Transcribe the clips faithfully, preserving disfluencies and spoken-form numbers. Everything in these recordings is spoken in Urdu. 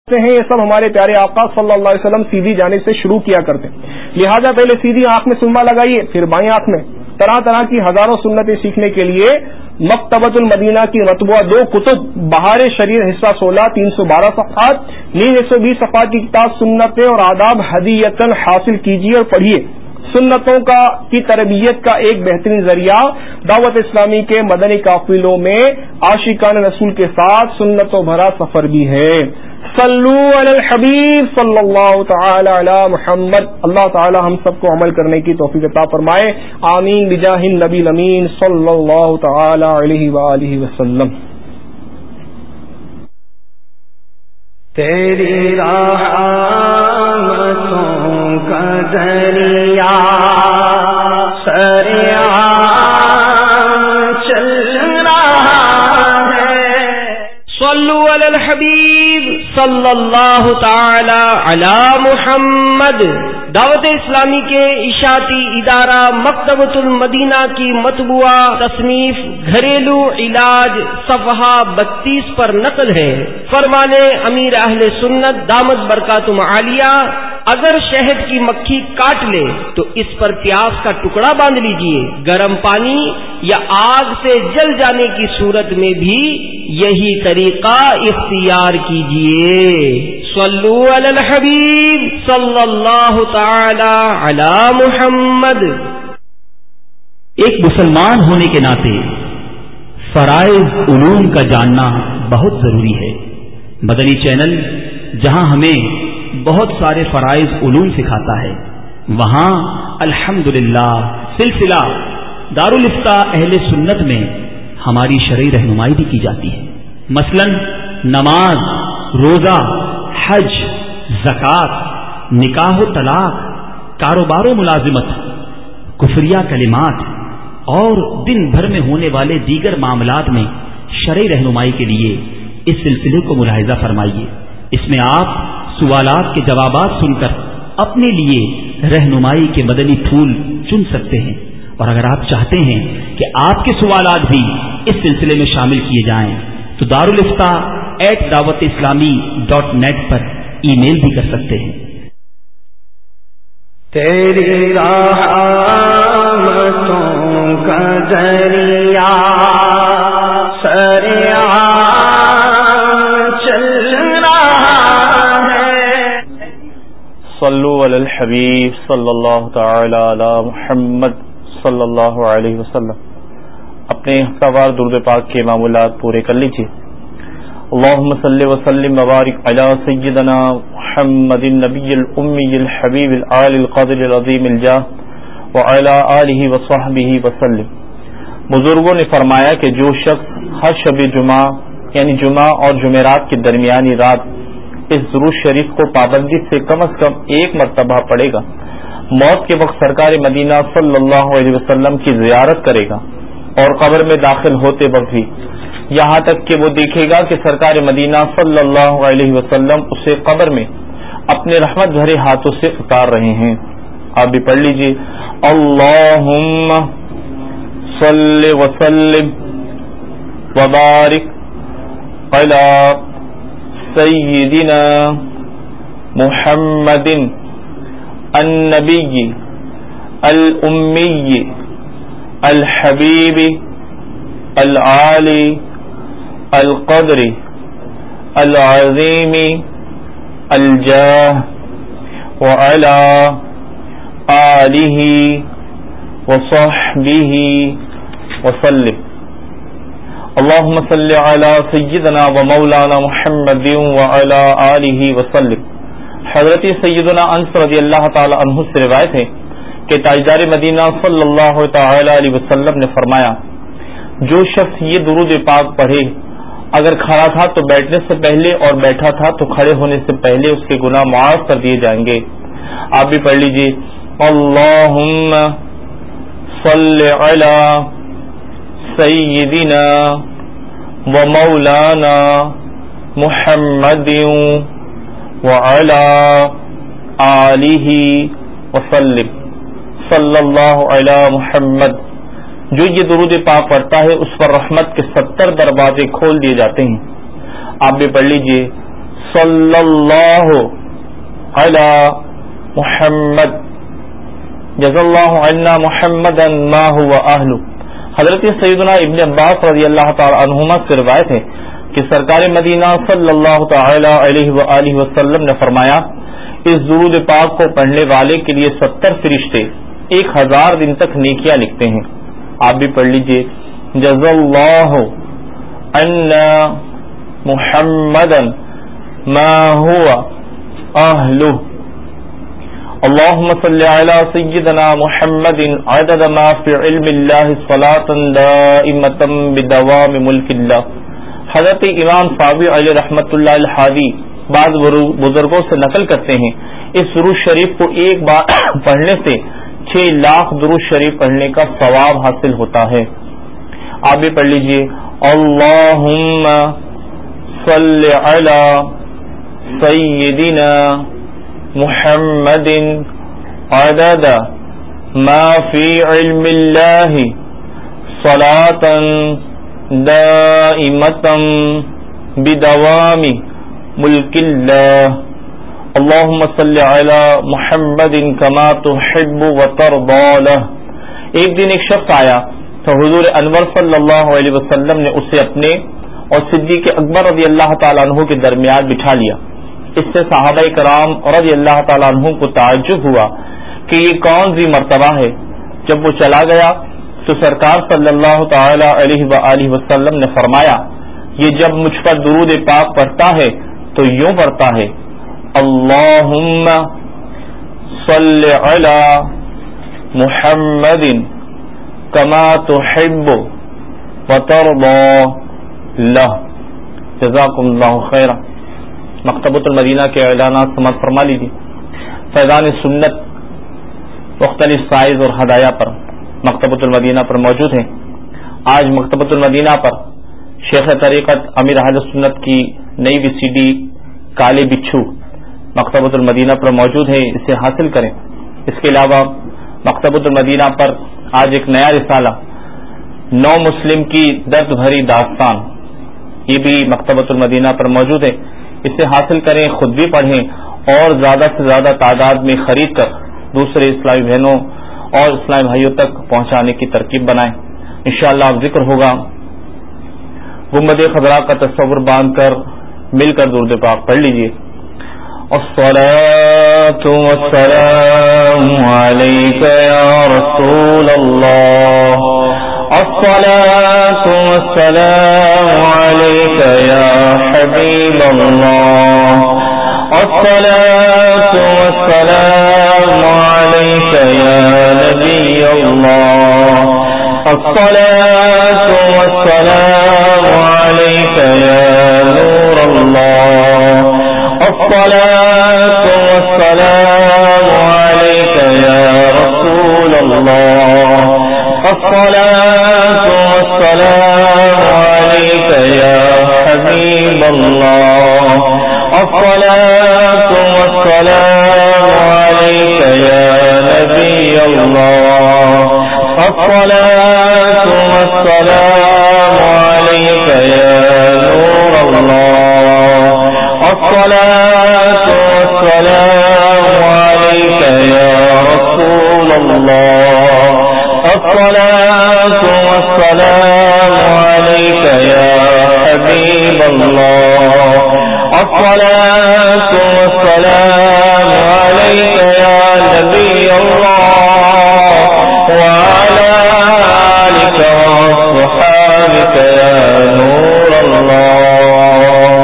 ہیں یہ سب ہمارے پیارے آقا صلی اللہ علیہ وسلم سیدھی جانب سے شروع کیا کرتے ہیں، لہذا پہلے سیدھی آنکھ میں سرما لگائیے، پھر بائیں آنکھ میں۔ طرح طرح کی ہزاروں سنتیں سیکھنے کے لیے مکتبۃ المدینہ کی مطبوعہ دو کتب بہار شریعت حصہ سولہ تین سو بارہ صفحات نیز ایک سو بیس صفحات کی کتاب سنتیں اور آداب ہدیۃً حاصل کیجیے اور پڑھیے۔ سنتوں کا کی تربیت کا ایک بہترین ذریعہ دعوت اسلامی کے مدنی قافلوں میں عاشقان رسول کے ساتھ سنتوں بھرا سفر بھی ہے۔ صلو علی الحبیب صلی اللہ تعالی علی محمد۔ اللہ تعالی ہم سب کو عمل کرنے کی توفیق عطا فرمائے، آمین بجاہ النبی الامین صلی اللہ تعالی علیہ وآلہ وسلم۔ تیری رحمتوں کا دریا سریعان چل رہا ہے۔ صلو علی الحبیب صلی اللہ تعالی علی محمد۔ دعوت اسلامی کے اشاعتی ادارہ مکتبۃ المدینہ کی مطبوعہ تصنیف گھریلو علاج صفحہ بتیس پر نقل ہے، فرمانے امیر اہل سنت دامت برکاتہم عالیہ، اگر شہد کی مکھی کاٹ لے تو اس پر پیاز کا ٹکڑا باندھ لیجئے، گرم پانی یا آگ سے جل جانے کی صورت میں بھی یہی طریقہ اختیار کیجئے۔ صلو علی الحبیب صلی اللہ تعالی علی محمد۔ ایک مسلمان ہونے کے ناطے فرائض علوم کا جاننا بہت ضروری ہے۔ مدنی چینل جہاں ہمیں بہت سارے فرائض علوم سکھاتا ہے، وہاں الحمدللہ سلسلہ دارالافتاء اہل سنت میں ہماری شرعی رہنمائی بھی کی جاتی ہے۔ مثلا نماز، روزہ، حج، زکوٰۃ، نکاح و طلاق، کاروبار و ملازمت، کفریہ کلمات اور دن بھر میں ہونے والے دیگر معاملات میں شرعی رہنمائی کے لیے اس سلسلے کو ملاحظہ فرمائیے۔ اس میں آپ سوالات کے جوابات سن کر اپنے لیے رہنمائی کے مدنی پھول چن سکتے ہیں، اور اگر آپ چاہتے ہیں کہ آپ کے سوالات بھی اس سلسلے میں شامل کیے جائیں تو دارالافتاء ایٹ دعوت اسلامی ڈاٹ نیٹ پر ای میل بھی کر سکتے ہیں۔ تیری رحمتوں کا دریا سریعان چل رہا ہے۔ صلو علی الحبیب صلی اللہ تعالی علی محمد صلی اللہ علیہ وسلم۔ اپنے ہفتہ وار درود پاک کے معمولات پورے کر لیجیے۔ اللہم صلی وسلم وبارک علی سیدنا محمد النبی الامی الحبیب العالی القدر العظیم الجاہ وعلی آلہ وصحبہ وسلم۔ بزرگوں نے فرمایا کہ جو شخص ہر شب جمعہ یعنی جمعہ اور جمعرات کے درمیانی رات اس درود شریف کو پابندی سے کم از کم ایک مرتبہ پڑھے گا، موت کے وقت سرکار مدینہ صلی اللہ علیہ وسلم کی زیارت کرے گا، اور قبر میں داخل ہوتے وقت بھی یہاں تک کہ وہ دیکھے گا کہ سرکار مدینہ صلی اللہ علیہ وسلم اسے قبر میں اپنے رحمت بھرے ہاتھوں سے اتار رہے ہیں۔ آپ بھی پڑھ لیجیے، اللہم صلی وسلم وبارک علی سیدنا محمد النبی الامی الحبیب العالی القدر العظیم الجاہ وعلی آلہ وصحبہ وسلم۔ اللہم صلی علی سیدنا و مولانا محمد وعلی آلہ وسلم۔ حضرت سیدنا انس رضی اللہ تعالی عنہ سے روایت ہے کہ تاجدار مدینہ صلی اللہ تعالی علیہ وسلم نے فرمایا، جو شخص یہ درود پاک پڑھے، اگر کھڑا تھا تو بیٹھنے سے پہلے اور بیٹھا تھا تو کھڑے ہونے سے پہلے اس کے گناہ معاف کر دیے جائیں گے۔ آپ بھی پڑھ لیجیے، اللہم صلی علی سیدنا و مولانا محمد وعلی آلہ وسلم۔ صلی اللہ علی محمد۔ جو یہ درود پاک پڑھتا ہے اس پر رحمت کے ستر دروازے کھول دیے جاتے ہیں۔ آپ بھی پڑھ لیجئے، صلی اللہ علی محمد جزا اللہ عنا محمدا ما هو اہلہ۔ حضرت سیدنا ابن عباس رضی اللہ تعالی عنہما سے روایت ہے کہ سرکار مدینہ صلی اللہ تعالی علیہ وآلہ وسلم نے فرمایا، اس درود پاک کو پڑھنے والے کے لیے ستر فرشتے ایک ہزار دن تک نیکیاں لکھتے ہیں۔ آپ بھی پڑھ لیجئے، جزا اللہ عنا محمدا ما هو اہلہ، اللهم صل على سيدنا محمد عدد ما في علم الله صلاة دائمة بدوام ملك الله۔ حضرت امام صابر علیہ رحمۃ اللہ الحادی بعض بزرگوں سے نقل کرتے ہیں، اس درود شریف کو ایک بار پڑھنے سے چھ لاکھ درود شریف پڑھنے کا ثواب حاصل ہوتا ہے۔ آپ بھی پڑھ لیجئے، اللہم صل علی سیدنا محمد عدد ما فی علم اللہ صلاة دائمة بدوام ملک اللہ، اللہم صل علی محمد کما تحب وترضی لہ۔ ایک دن ایک شخص آیا تو حضور انور صلی اللہ علیہ وسلم نے اسے اپنے اور صدیق اکبر رضی اللہ تعالیٰ عنہ کے درمیان بٹھا لیا۔ اس سے صحابہ کرام رضی اللہ تعالیٰ عنہ کو تعجب ہوا کہ یہ کون سی مرتبہ ہے۔ جب وہ چلا گیا تو سرکار صلی اللہ تعالی علیہ وآلہ وسلم نے فرمایا، یہ جب مجھ پر درود پاک پڑھتا ہے تو یوں پڑھتا ہے، اللہم صل علی محمد کما تحب وترضی لہ۔ جزاکم اللہ خیرا۔ مکتبۃ المدینہ کے اعلانات سماعت فرما لیجیے۔ فیضان سنت مختلف سائز اور ہدایہ پر مکتبۃ المدینہ پر موجود ہیں۔ آج مکتبۃ المدینہ پر شیخ طریقت امیر اہل سنت کی نئی وی سی ڈی کالے بچھو مکتبۃ المدینہ پر موجود ہے، اسے حاصل کریں۔ اس کے علاوہ مکتبۃ المدینہ پر آج ایک نیا رسالہ نو مسلم کی درد بھری داستان، یہ بھی مکتبۃ المدینہ پر موجود ہے، اسے حاصل کریں، خود بھی پڑھیں اور زیادہ سے زیادہ تعداد میں خرید کر دوسرے اسلامی بہنوں اور اسلامی بھائیوں تک پہنچانے کی ترکیب بنائیں۔ انشاءاللہ اب ذکر ہوگا، گنبد خضراء کا تصور باندھ کر مل کر درود پاک پڑھ لیجیے۔ الصلاۃ والسلام علیک یا رسول اللہ، الصلاۃ والسلام علیک یا حبیب اللہ، الصلاۃ والسلام علیک یا نبی اللہ، الصلاۃ والسلام علیک یا نور اللہ، الصلاۃ والسلام علیک یا رسول اللہ، الصلاۃ والسلام علیک یا حبیب اللہ، الصلاۃ والسلام علیک یا نبی اللہ، الصلاۃ والسلام علیک یا نور اللہ، الصلاۃ والسلام علیک یا رسول اللہ، الصلاۃ والسلام علیک یا حبیب اللہ، الصلاۃ والسلام علیک یا نبی اللہ، وعلی آلک وصحابک یا نور اللہ۔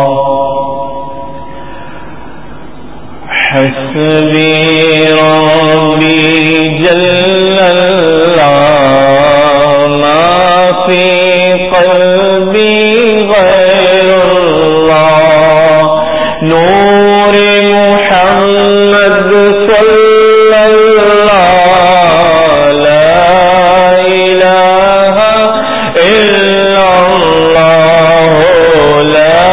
حسبی ربی جل اللہ ما فی قلبی غیر اللہ، نور محمد صلی اللہ، لا الہ الا اللہ، لا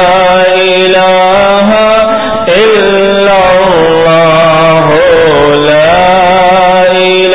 الہ الا اللہ، لا الہ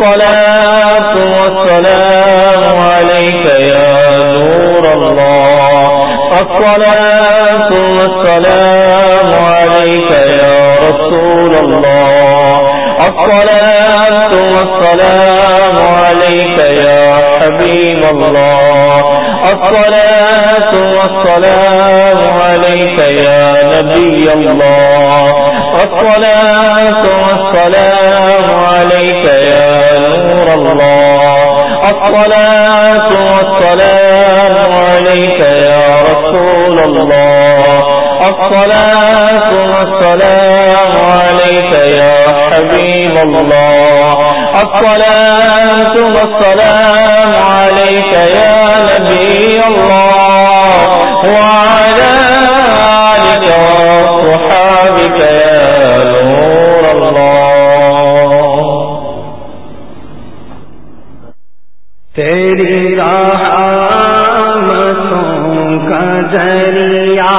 الصلاة والسلام عليك يا نور الله الصلاة والسلام عليك يا رسول الله الصلاة والسلام عليك يا حبيب الله الصلاة والسلام عليك يا نبي الله الصلاة والسلام عليك يا نور الله الصلاة والسلام عليك يا رسول الله الصلاة والسلام عليك يا حبيب الله الصلاة والسلام عليك يا نبي الله وعلى آلك وصحابك يا نور الله تیری رحمتوں کا ذریعہ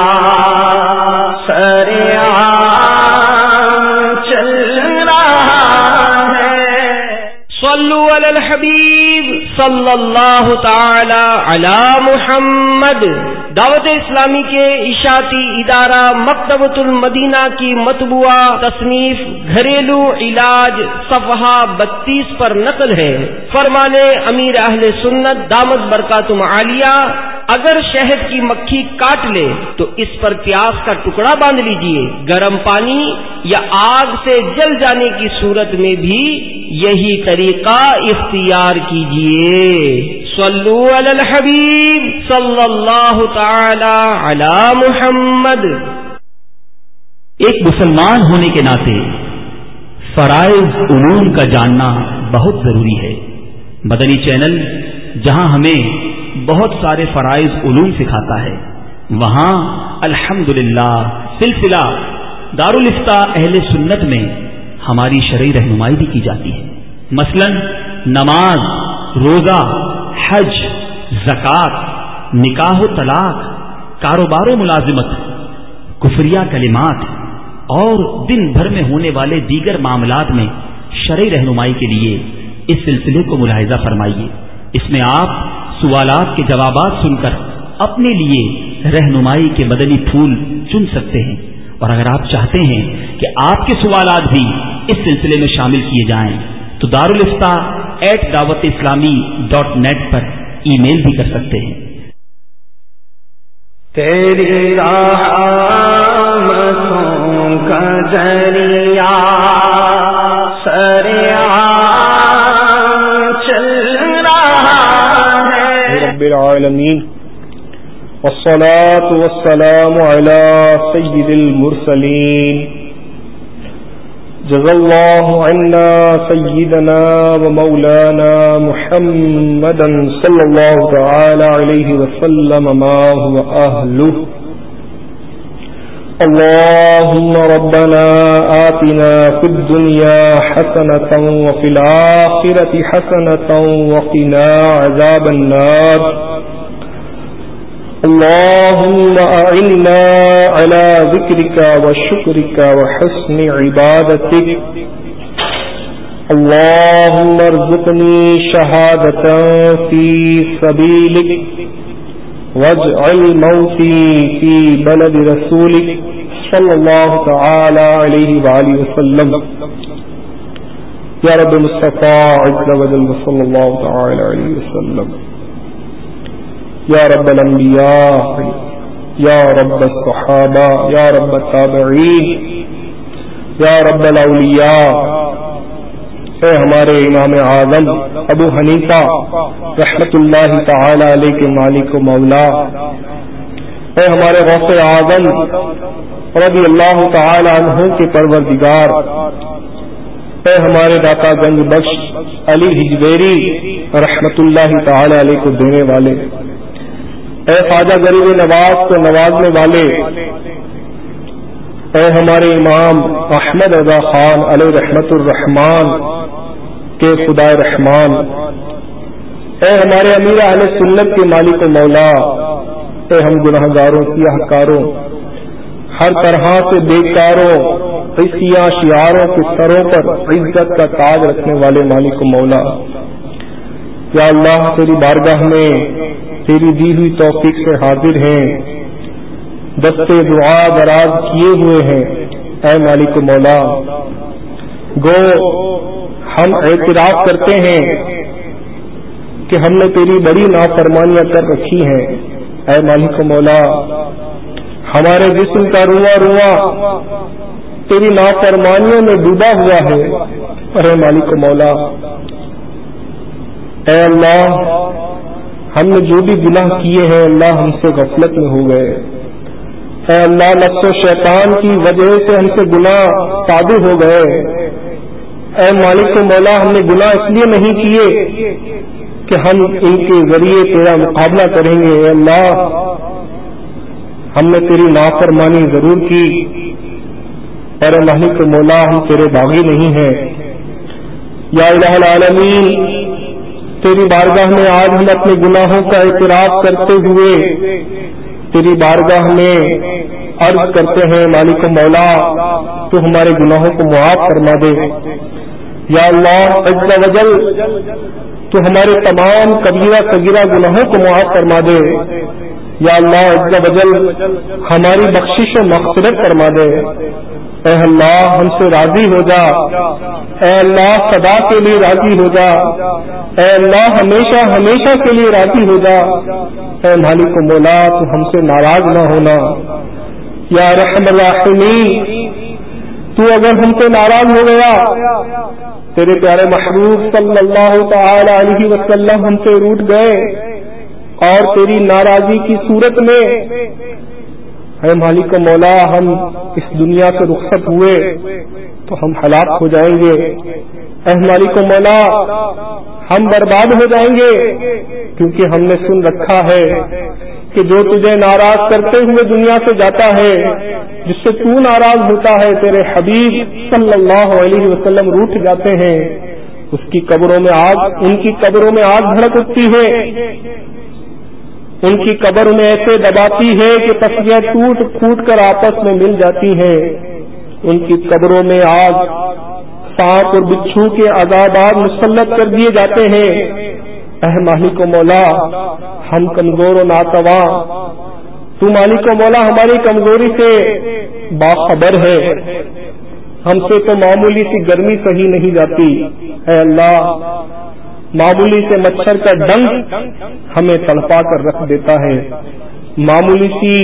الحبیب صلی اللہ تعالی علی محمد دعوت اسلامی کے اشاعتی ادارہ مکتبۃ المدینہ کی مطبوعہ تصنیف گھریلو علاج صفحہ بتیس پر نقل ہے. فرمانے امیر اہل سنت دامت برکاتہم عالیہ اگر شہد کی مکھی کاٹ لے تو اس پر پیاز کا ٹکڑا باندھ لیجئے. گرم پانی یا آگ سے جل جانے کی صورت میں بھی یہی طریقہ اختیار کیجئے. صلو علی الحبیب صلی اللہ تعالی علی محمد. ایک مسلمان ہونے کے ناطے فرائض علوم کا جاننا بہت ضروری ہے. مدنی چینل جہاں ہمیں بہت سارے فرائض علوم سکھاتا ہے وہاں الحمدللہ سلسلہ دارالافتاء اہل سنت میں ہماری شرعی رہنمائی بھی کی جاتی ہے. مثلا نماز، روزہ، حج، زکوٰۃ، نکاح و طلاق، کاروبار و ملازمت، کفریہ کلمات اور دن بھر میں ہونے والے دیگر معاملات میں شرعی رہنمائی کے لیے اس سلسلے کو ملاحظہ فرمائیے. اس میں آپ سوالات کے جوابات سن کر اپنے لیے رہنمائی کے مدنی پھول چن سکتے ہیں. اور اگر آپ چاہتے ہیں کہ آپ کے سوالات بھی اس سلسلے میں شامل کیے جائیں تو دارالافتاء ایٹ دعوت اسلامی ڈاٹ نیٹ پر ای میل بھی کر سکتے ہیں. تیری رحمتوں کا ذریعہ رب العالمین والصلاة والسلام على سید المرسلین جزا اللہ عنا سیدنا ومولانا محمدا صلی اللہ تعالی علیہ وسلم ما هو اہلہ. اللهم ربنا آتنا في الدنيا حسنة وفي الآخرة حسنة وقنا عذاب النار. اللهم أعنا على ذكرك وشكرك وحسن عبادتك. اللهم ارزقني شهادة في سبيلك واجعل موتي في بلد رسولك صلى الله تعالى عليه وآله وسلم. يا رب مصطفى عز وجل صلى الله تعالى عليه وسلم. يا رب الانبياء يا رب الصحابة يا رب التابعين يا رب الاولیاء. اے ہمارے امام اعظم ابو حنیفہ رحمت اللہ تعالی علیہ کے مالک و مولا، اے ہمارے غوث اعظم رضی اللہ تعالی عنہ کے پروردگار، اے ہمارے داتا گنج بخش علی ہجویری رحمت اللہ تعالی علیہ کو دینے والے، اے خواجہ غریب نواز کو نوازنے والے، اے ہمارے امام احمد رضا خان علیہ رحمت الرحمان کے خدا رحمان، اے ہمارے امیر اہل سنت کے مالک و مولا، اے ہم گناہگاروں سیاہ کاروں ہر طرح سے بیکاروں عیسیاں شعاروں کے سروں پر عزت کا تاج رکھنے والے مالک و مولا، یا اللہ تیری بارگاہ میں تیری دی ہوئی توفیق سے حاضر ہیں، دستے دعا دراز کیے ہوئے ہیں، اے مالک و مولا گو ہم اعتراف کرتے ہیں کہ ہم نے تیری بڑی نافرمانیاں کر رکھی ہیں، اے مالک و مولا ہمارے جسم کا رواں رواں تیری نافرمانیوں میں ڈوبا ہوا ہے، اے مالک و مولا اے اللہ ہم نے جو بھی گناہ کیے ہیں اللہ ہم سے غفلت میں ہو گئے، اے اللہ نفس و شیطان کی وجہ سے ہم سے گناہ صادر ہو گئے، اے مالک و مولا ہم نے گناہ اس لیے نہیں کیے کہ ہم ان کے ذریعے تیرا مقابلہ کریں گے، اے اللہ ہم نے تیری نافرمانی ضرور کی، اور اے مالک و مولا ہم تیرے باغی نہیں ہیں، یا الہ العالمین تیری بارگاہ میں آج ہم اپنے گناہوں کا اعتراف کرتے ہوئے تیری بارگاہ میں عرض کرتے ہیں مالک و مولا تو ہمارے گناہوں کو معاف فرما دے، یا اللہ عز و جل تو ہمارے تمام کبیرہ صغیرہ گناہوں کو معاف فرما دے، یا اللہ عز و جل ہماری بخشش و مغفرت فرما دے، اے اللہ ہم سے راضی ہو جا، اے اللہ سدا کے لیے راضی ہو جا، اے اللہ ہمیشہ ہمیشہ کے لیے راضی ہو جا، اے مالک و مولا تو ہم سے ناراض نہ ہونا، یا رحم الراحمین تو اگر ہم سے ناراض ہو گیا تیرے پیارے محبوب صلی اللہ تعالی علیہ وسلم ہم سے روٹ گئے اور تیری ناراضی کی صورت میں اے مالک و مولا ہم اس دنیا سے رخصت ہوئے تو ہم ہلاک ہو جائیں گے، اے مالک و مولا ہم برباد ہو جائیں گے، کیونکہ ہم نے سن رکھا ہے کہ جو تجھے ناراض کرتے ہوئے دنیا سے جاتا ہے، جس سے تو ناراض ہوتا ہے، تیرے حبیب صلی اللہ علیہ وسلم روٹ جاتے ہیں، اس کی قبروں میں آگ ان کی قبروں میں آگ بھڑک اٹھتی ہے، ان کی قبر انہیں ایسے دباتی ہے کہ تسلیاں ٹوٹ پھوٹ کر آپس میں مل جاتی ہیں، ان کی قبروں میں آگ سانپ اور بچھو کے عذابات مسلط کر دیے جاتے ہیں، اے مالک و مولا ہم کمزور و ناتواں، تو مالک و مولا ہماری کمزوری سے باخبر ہے، ہم سے تو معمولی سی گرمی سہی نہیں جاتی، اے اللہ معمولی سے مچھر کا ڈنک ہمیں تڑپا کر رکھ دیتا ہے، معمولی سی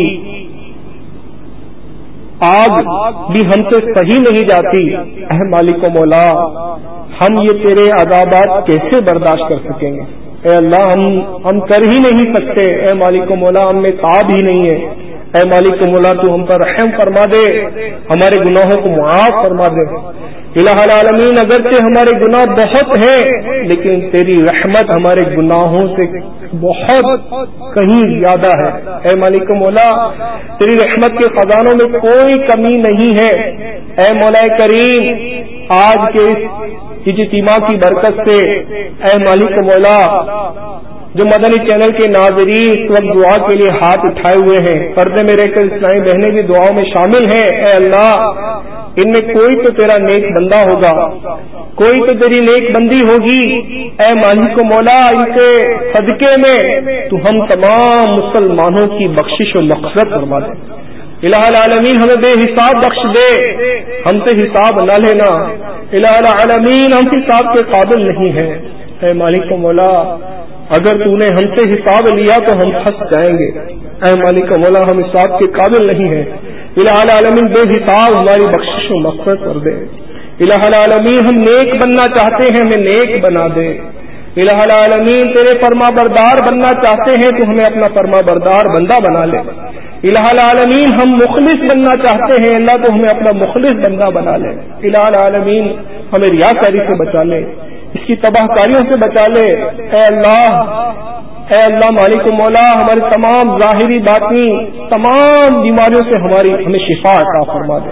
آگ بھی ہم سے صحیح نہیں جاتی، اے مالک و مولا ہم یہ تیرے عذابات کیسے برداشت کر سکیں گے، اے اللہ ہم ہم کر ہی نہیں سکتے، اے مالک و مولا ہم میں تاب ہی نہیں ہے، اے مالک و مولا تو ہم پر رحم فرما دے، ہمارے گناہوں کو معاف فرما دے، الہ العالمین اگرچہ ہمارے گناہ بہت ہیں لیکن تیری رحمت ہمارے گناہوں سے بہت کہیں زیادہ ہے، اے مالک مولا تیری رحمت کے خزانوں میں کوئی کمی نہیں ہے، اے مولا کریم آج کے اس اجتماع کی برکت سے اے مالک مولا جو مدنی چینل کے ناظرین اس وقت دعا کے لیے ہاتھ اٹھائے ہوئے ہیں، پردے میں رہ کر اسلامی بہنیں بھی دعاؤں میں شامل ہیں، اے اللہ ان میں کوئی تو تیرا نیک بندہ ہوگا، کوئی تو تیری نیک بندی ہوگی، اے مالک و مولا ان کے صدقے میں تو ہم تمام مسلمانوں کی بخشش و مغفرت فرما دے، الہ العالمین ہمیں بے حساب بخش دے، ہم سے حساب نہ لینا، الہ العالمین ہم حساب کے قابل نہیں ہیں، اے مالک و مولا اگر تو نے ہم سے حساب لیا تو ہم پھنس جائیں گے، اے مالک و مولا ہم حساب کے قابل نہیں ہیں، الہ العالمین بے حساب ہماری بخشش و مغفرت کر دے، الہ العالمین ہم نیک بننا چاہتے ہیں ہمیں نیک بنا دے، الہ العالمین تیرے فرما بردار بننا چاہتے ہیں تو ہمیں اپنا فرما بردار بندہ بنا لے، الہ العالمین ہم مخلص بننا چاہتے ہیں اللہ تو ہمیں اپنا مخلص بندہ بنا لے، الہ العالمین ہمیں ریاکاری سے بچا لے، اس کی تباہ کاریوں سے بچا لے، اے اللہ اے اللہ مالک و مولا ہمارے تمام ظاہری باطنی تمام بیماریوں سے ہماری ہمیں شفا عطا فرما دے،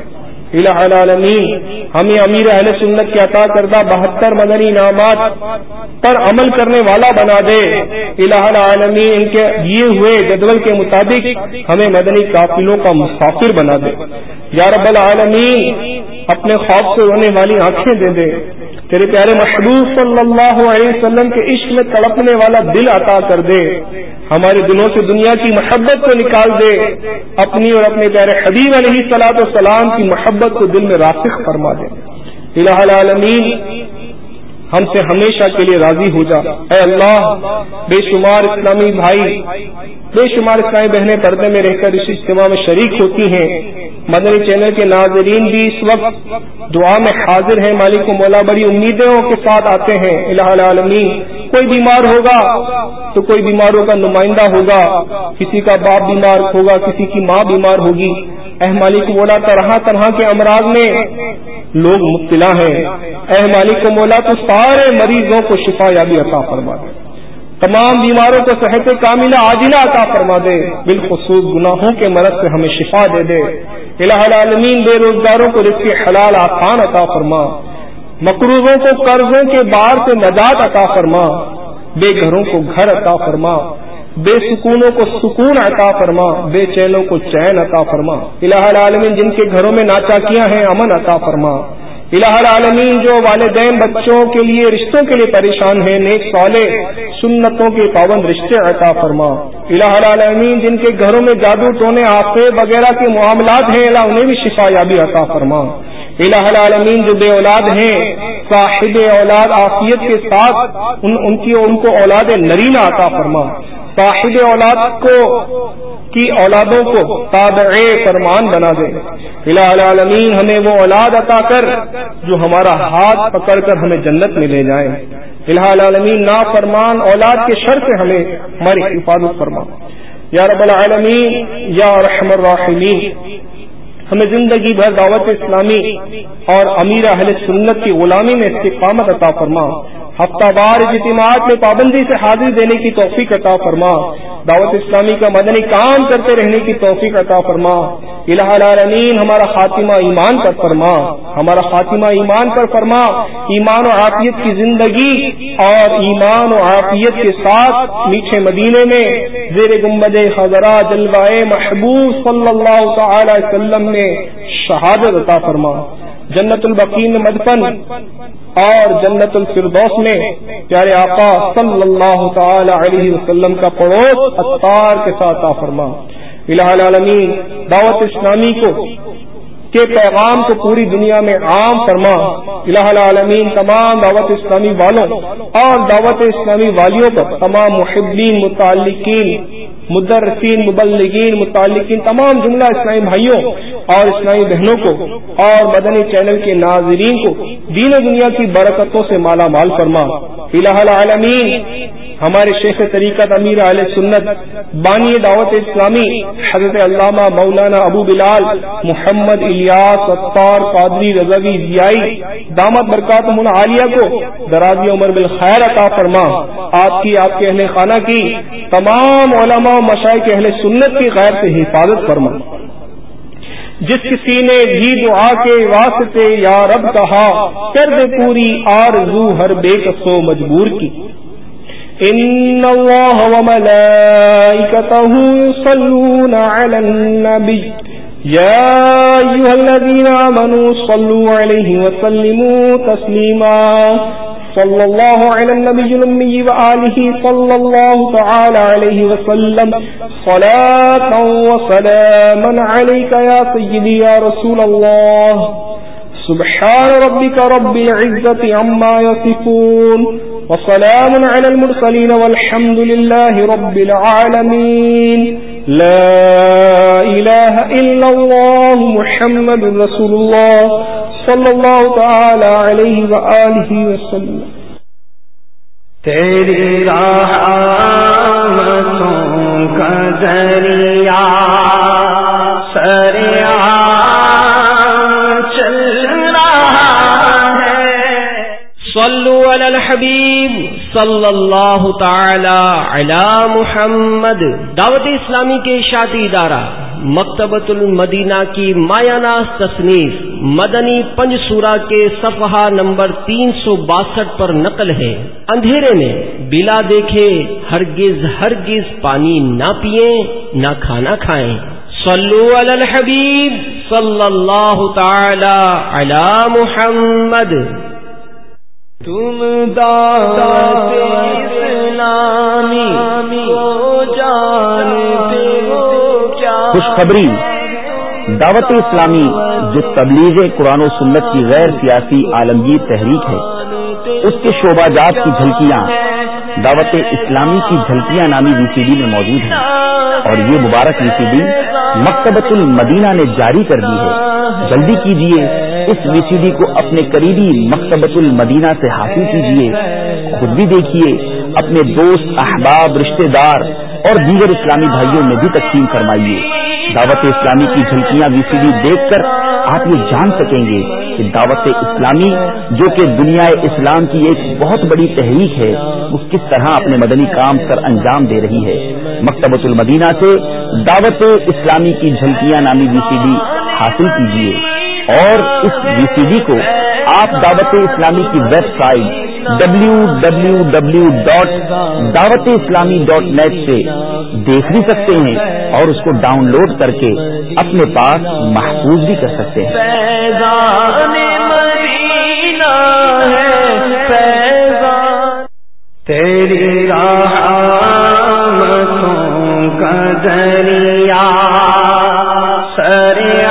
الہ العالمین ہمیں امیر اہل سنت کے عطا کردہ بہتر مدنی انعامات پر عمل کرنے والا بنا دے. الہ العالمین ان کے دیے ہوئے جدول کے مطابق ہمیں مدنی قافلوں کا مسافر بنا دے. یا رب العالمین اپنے خواب سے رونے والی آنکھیں دے دے. تیرے پیارے محبوب صلی اللہ علیہ وسلم کے عشق میں تڑپنے والا دل عطا کر دے. ہمارے دلوں سے دنیا کی محبت کو نکال دے. اپنی اور اپنے پیارے حبیب علیہ الصلوۃ والسلام کی محبت کو دل میں راسخ فرما دے. الہ العالمین ہم سے ہمیشہ کے لیے راضی ہو جا. اے اللہ بے شمار اسلامی بھائی بے شمار اسلامی بہنیں پردے میں رہ کر اس اجتماع میں شریک ہوتی ہیں. مدنی چینل کے ناظرین بھی اس وقت دعا میں حاضر ہیں. مالک و مولا بڑی امیدوں کے ساتھ آتے ہیں. الہ العالمین کوئی بیمار ہوگا تو کوئی بیماروں کا نمائندہ ہوگا. کسی کا باپ بیمار ہوگا, کسی کی ماں بیمار ہوگی. اے مالک و مولا طرح طرح کے امراض میں لوگ مبتلا ہیں. اے مالک و مولا تو سارے مریضوں کو شفا یابی عطا فرما دے. تمام بیماروں کو صحت کاملہ عاجلہ عطا فرما دے. بالخصوص گناہوں کے مرض سے ہمیں شفا دے دے. الہ العالمین بے روزگاروں کو رزق حلال آسان عطا فرما. مقروضوں کو قرضوں کے بار سے نجات عطا فرما. بے گھروں کو گھر عطا فرما. بے سکونوں کو سکون عطا فرما. بے چینوں کو چین عطا فرما. الہ العالمین جن کے گھروں میں ناچاکیاں ہیں امن عطا فرما. الہ العالمین جو والدین بچوں کے لیے رشتوں کے لیے پریشان ہیں نیک صالح سنتوں کے پابند رشتے عطا فرما. الہ العالمین جن کے گھروں میں جادو ٹونے آفے وغیرہ کے معاملات ہیں اللہ انہیں بھی شفا یابی عطا فرما. الہ العالمین جو بے اولاد ہیں صاحب اولاد عافیت کے ساتھ ان, ان کی ان کو اولاد نرینہ عطا فرما. صاحب اولاد کو کی اولادوں کو تابع فرمان بنا دے. الہ العالمین ہمیں وہ اولاد عطا کر جو ہمارا ہاتھ پکڑ کر ہمیں جنت میں لے جائیں. الہ العالمین نافرمان اولاد کے شر سے ہمیں ہماری حفاظت فرما. یا رب العالمین یا ارحم الراحمین ہمیں زندگی بھر دعوت اسلامی اور امیر اہل سنت کی غلامی میں استقامت عطا فرما. ہفتہ وار اجتماعات میں پابندی سے حاضر دینے کی توفیق عطا فرما. دعوت اسلامی کا مدنی کام کرتے رہنے کی توفیق عطا فرما. الہ العالمین ہمارا خاتمہ ایمان پر فرما. ہمارا خاتمہ ایمان پر فرما. ایمان و عافیت کی زندگی اور ایمان و عافیت کے ساتھ میٹھے مدینے میں زیر گنبد خضرا جلوائے محبوب صلی اللہ تعالی علیہ وسلم میں شہادت عطا فرما. جنت البقیع میں مدفن اور جنت الفردوس میں پیارے آقا صلی اللہ تعالی علیہ وسلم کا پڑوس اطہار کے ساتھ عطا فرما. الہ العالمین دعوت اسلامی کو کے پیغام کو پوری دنیا میں عام فرما. الہ العالمین تمام دعوت اسلامی والوں اور دعوت اسلامی والیوں پر تمام محبین متعلقین مدرسین مبلغین متعلقین تمام جملہ اسلامی بھائیوں اور اسلامی بہنوں کو اور مدنی چینل کے ناظرین کو دین و دنیا کی برکتوں سے مالا مال فرما. الہ العالمین ہمارے شیخ طریقت امیر اہل سنت بانی دعوت اسلامی حضرت علامہ مولانا ابو بلال محمد الیاس ستار قادری رضوی ضیائی دامت برکاتہم العالیہ کو درازی عمر بالخیر عطا فرما. آپ کی آپ کے اہل خانہ کی تمام علماء و مشائخ اہل سنت کی غیر سے حفاظت فرما. جس کسی نے بھی دعا کے واسطے یا رب کہا کر دے پوری آرزو ہر بے کسو مجبور کی. ان اللہ وملائکتہ یصلون علی النبی یا ایھا الذین آمنوا صلوا علیہ وسلموا تسلیما. صلی اللہ علی النبی الأمی وآلہ صلی اللہ تعالی علیہ وسلم صلاة وسلاما علیک یا سیدی یا رسول اللہ. سبحان ربک رب العزة عما یصفون وسلام علی المرسلین والحمد للہ رب العالمین. لا الہ الا اللہ محمد رسول اللہ صلی اللہ تعالی علیہ وآلہ وسلم. تیری رحمتوں کا ذریعہ سریعہ چل رہا ہے. صلو علی الحبیب صلی اللہ تعالی علی محمد۔ دعوت اسلامی کے اشاعتی ادارہ مکتبۃ المدینہ کی مایانہ تصنیف مدنی پنج سورہ کے صفحہ نمبر تین سو باسٹھ پر نقل ہے، اندھیرے میں بلا دیکھے ہرگز ہرگز پانی نہ پئیں نہ کھانا کھائیں۔ صلو علی الحبیب صلی اللہ تعالی علی محمد۔ تم دعوت اسلامی کو جانتے ہو کیا؟ خوشخبری، دعوت اسلامی جو تبلیغ قرآن و سنت کی غیر سیاسی عالمگیر تحریک ہے، اس کے شعبہ جات کی جھلکیاں دعوت اسلامی کی جھلکیاں نامی وی سی ڈی میں موجود ہیں، اور یہ مبارک وی سی ڈی مکتبۃ المدینہ نے جاری کر دی ہے۔ جلدی کیجیے، اس وی سی ڈی کو اپنے قریبی مکتبۃ المدینہ سے حاصل کیجیے، خود بھی دیکھیے، اپنے دوست، احباب، رشتہ دار اور دیگر اسلامی بھائیوں میں بھی تقسیم فرمائیے۔ دعوت اسلامی کی جھلکیاں وی سی ڈی دیکھ کر آپ یہ جان سکیں گے کہ دعوت اسلامی جو کہ دنیا اسلام کی ایک بہت بڑی تحریک ہے، وہ کس طرح اپنے مدنی کام سر انجام دے رہی ہے۔ مکتبۃ المدینہ سے دعوت اسلامی کی جھلکیاں نامی وی سی ڈی حاصل کیجیے، اور اس وی سی ڈی کو آپ دعوت اسلامی کی website W W W dot Dawat Islami dot net سے دیکھ بھی سکتے ہیں، اور اس کو ڈاؤن لوڈ کر کے اپنے پاس محفوظ بھی کر سکتے ہیں۔ فیضان مدینہ ہے فیضان، تیری رحمتوں کا دریا سریا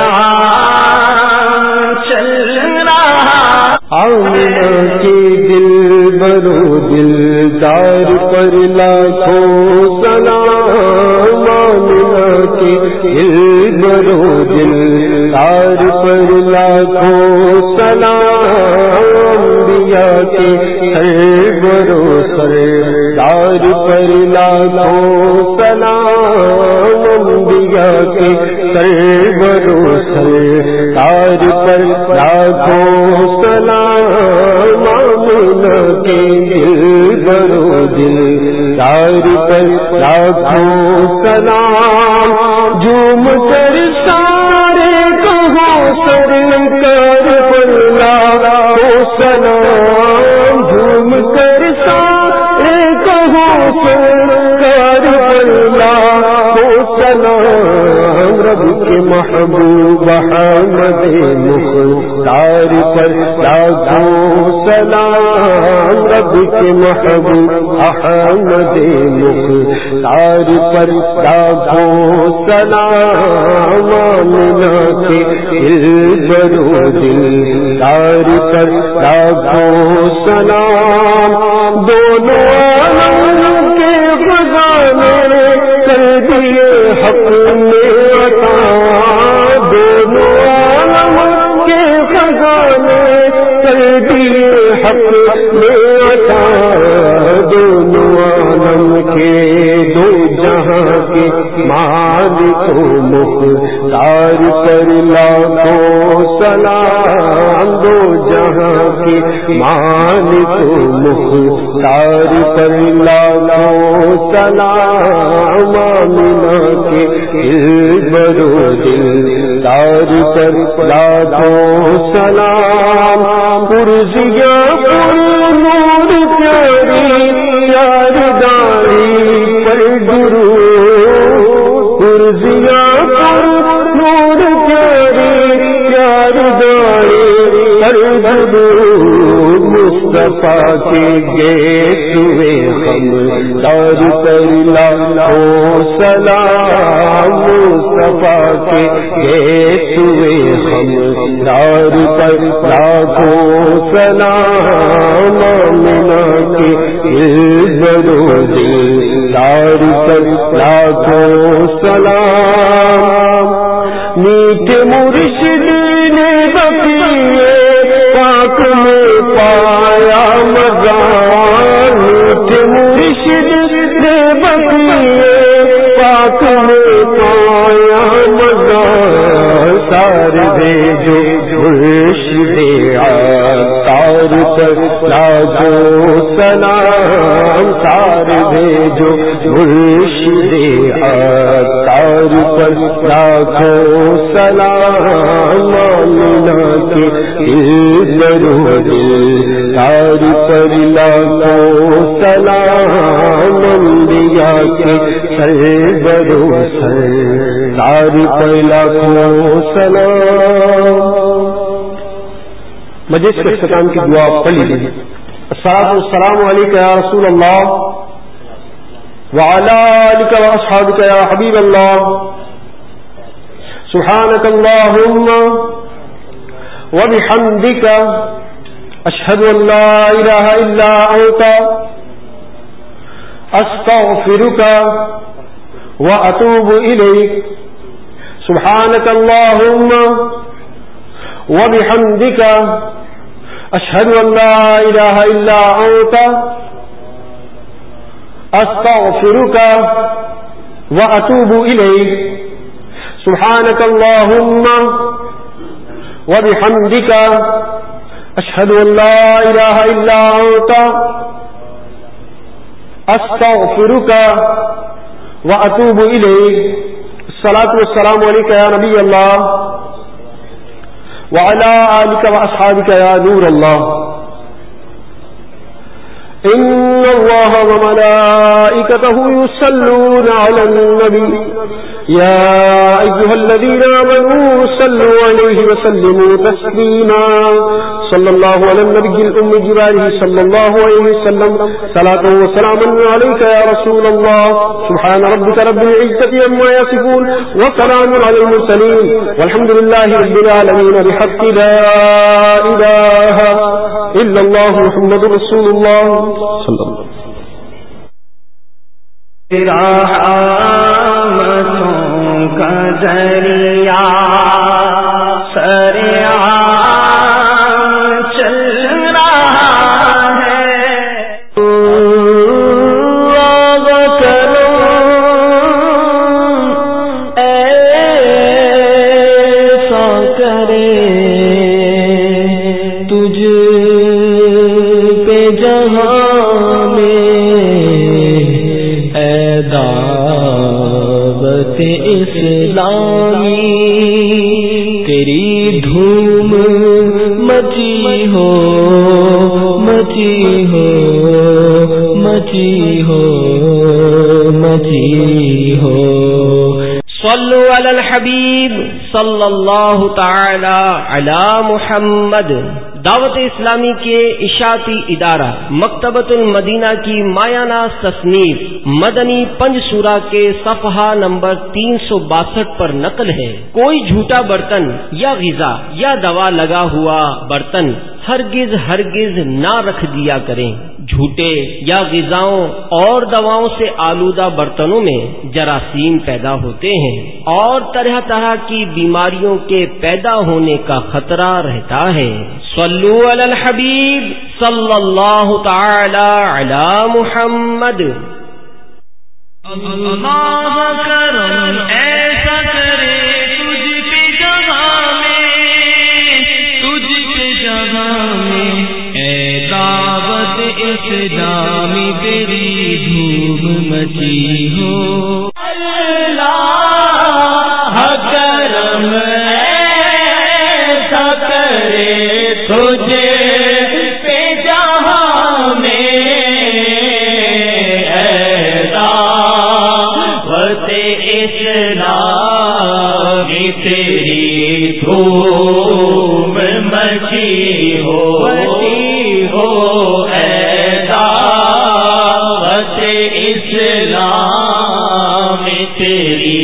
چل رہا۔ آمنہ کے دل برو دلدار پر لاکھوں سلام، آمنہ کے دل برو دلدار پر لاکھوں سلام، انبیاء کے سرور و سردار پر لاکھوں سلام، انبیاء کے سرور و سردار پر لاکھوں سلام، آمنہ کے دل برو دلدار پر لاکھوں سلام، جھوم کر سارے کہو سرکار پر لاکھوں سلام، جھوم کر سارے کہو سرکار پر لاکھوں سلام، رب کے محبوب احمد مختار پر لاکھوں سلام، رب کے محبوب احمد مختار پر لاکھوں سلام، آمنہ کے دل برو دلدار پر لاکھوں سلام، دونوں عالم کے خزانے کر دیے حق نے عطا، دونوں عالم کے خزانے کر دیے حق نے عطا، دونوں عالم کے دو جہاں کے مالک و مختار پر لاکھوں سلام، دو جہاں کے مالک و مختار پر لاکھوں سلام، آمنہ کے دل برو دلدار پر لاکھوں سلام، پرزیا پر نور پیاری یار داری پر درود، پرزیا پر نور پیاری یار داری پر درود، مصطفیٰ کے گیت ہوئے ہم دار پر لاکھوں سلام، مصطفیٰ کے گیت ہوئے ہم دار پر لاکھوں سلام، آمنہ کے دل برو دلدار پر لاکھوں سلام، میٹھے مرشد نے بقیے پاک میں پایا مزہ، میٹھے مرشد نے بقیے پاک میں پایا مزہ، سارے بھیجو مرشد عطار پر لاکھوں ہے جو مرشد عطار پر لاکھوں سلام آمنہ کے دل و دلدار پر لاکھوں سلام انبیاء کے سرور و سردار پر لاکھوں سلام. مجلس کے اختتام کی دعا پڑھ لیجیے. الصلاۃ والسلام علیک یا رسول اللہ وعلی آلک واصحابک یا حبیب اللہ. سبحانک اللہم وبحمدک اشہد ان لا الہ الا انت استغفرک واتوب الیک. سبحانک اللہم وبحمدک اشہد ان لا الہ الا انت استغفرک واتوب الیک. سبحانک اللہم وبحمدک اشہد ان لا الہ الا انت استغفرک واتوب الیک. الصلاۃ والسلام علیک یا نبی اللہ وعلى آلك وأصحابك يا نور الله. إن الله وملائكته يصلون على النبي يا أيها الذين آمنوا صلوا عليه وسلموا تسليما. صلى الله على النبي الأمي جباره صلى الله عليه وسلم. صلاة وسلاما عليك يا رسول الله. سبحان ربك رب العزة عما يصفون وسلام على المرسلين والحمد لله رب العالمين بحق لا إله إلا الله محمد رسول الله صلى الله عليه وسلم. رحمتوں کا دریا سریعان چل رہا ہے. اب کرو ایسا کرے تجھ پہ جہاں اسلامی تیری دھوم مچی ہو مچی ہو مچی ہو مچی ہو. صلو علی الحبیب صلی اللہ تعالی علی محمد. دعوت اسلامی کے اشاعتی ادارہ مکتبۃ المدینہ کی مایانہ تصنیف مدنی پنج سورہ کے صفحہ نمبر تین سو باسٹھ پر نقل ہے. کوئی جھوٹا برتن یا غذا یا دوا لگا ہوا برتن ہرگز ہرگز نہ رکھ دیا کریں. جھوٹے یا غذاؤں اور دواؤں سے آلودہ برتنوں میں جراثیم پیدا ہوتے ہیں اور طرح طرح کی بیماریوں کے پیدا ہونے کا خطرہ رہتا ہے. صلو علی الحبیب صلی اللہ تعالی علی محمد. اللہ کرم ایسا کرے تجھ پہ جہاں میں تجھ پہ جہاں میں اے دعوت اسلامی تیری دھوم مچی ہو. اللہ کرم ایسا کرے تجھے پہ جہاں میں اے دعوت اسلامی تیری دھوم مچی ہو ہو اے دعوت اسلامی تیری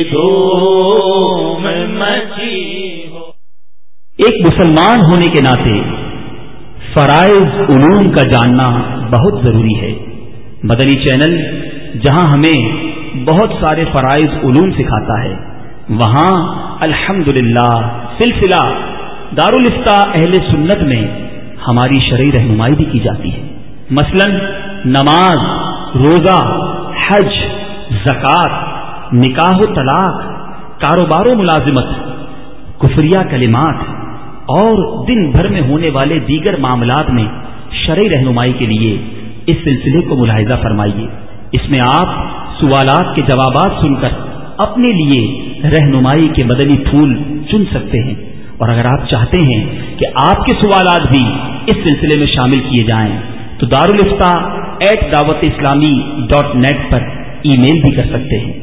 دھوم مچی ہو. ایک مسلمان ہونے کے ناطے فرائض علوم کا جاننا بہت ضروری ہے. مدنی چینل جہاں ہمیں بہت سارے فرائض علوم سکھاتا ہے وہاں الحمدللہ سلسلہ دارالافتاء اہل سنت میں ہماری شرعی رہنمائی بھی کی جاتی ہے. مثلا نماز، روزہ، حج، زکوٰۃ، نکاح و طلاق، کاروبار و ملازمت، کفریہ کلمات اور دن بھر میں ہونے والے دیگر معاملات میں شرعی رہنمائی کے لیے اس سلسلے کو ملاحظہ فرمائیے. اس میں آپ سوالات کے جوابات سن کر اپنے لیے رہنمائی کے مدنی پھول چن سکتے ہیں، اور اگر آپ چاہتے ہیں کہ آپ کے سوالات بھی اس سلسلے میں شامل کیے جائیں تو دارالافتاء ایٹ دعوت اسلامی ڈاٹ نیٹ پر ای میل بھی کر سکتے ہیں۔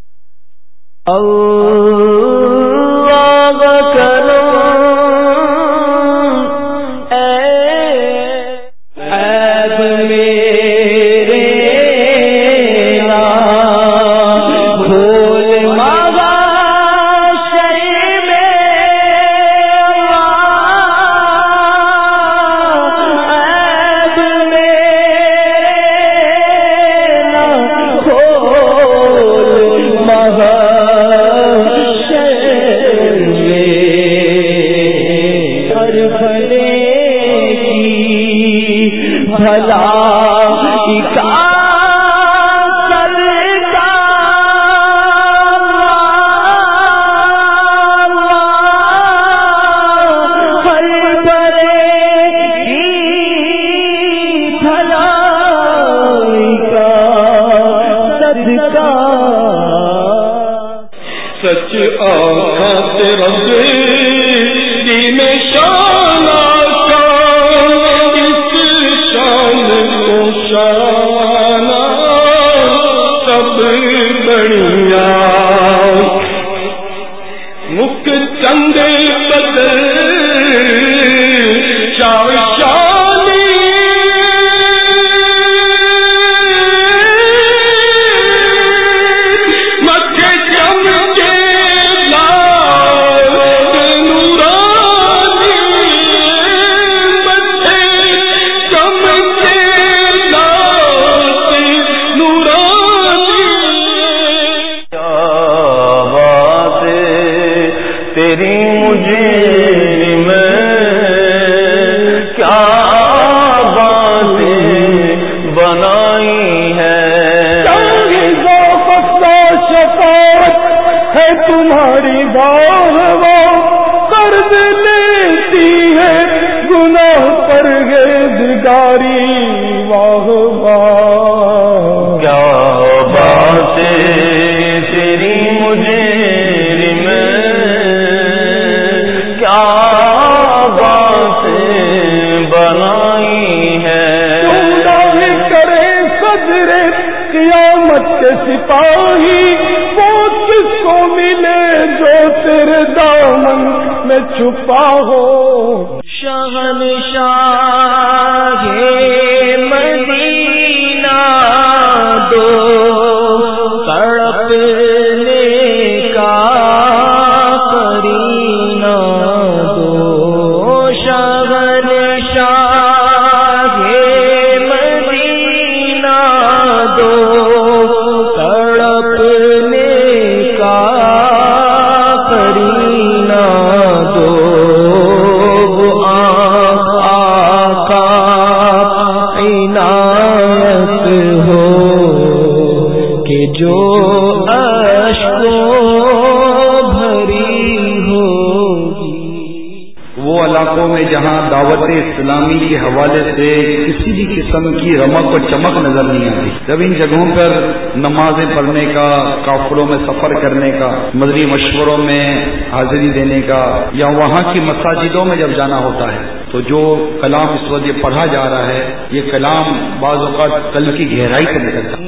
جب ان جگہوں پر نمازیں پڑھنے کا، قافلوں میں سفر کرنے کا، مدنی مشوروں میں حاضری دینے کا، یا وہاں کی مساجدوں میں جب جانا ہوتا ہے تو جو کلام اس وقت یہ پڑھا جا رہا ہے یہ کلام بعض اوقات قلب کی گہرائی سے نکلتا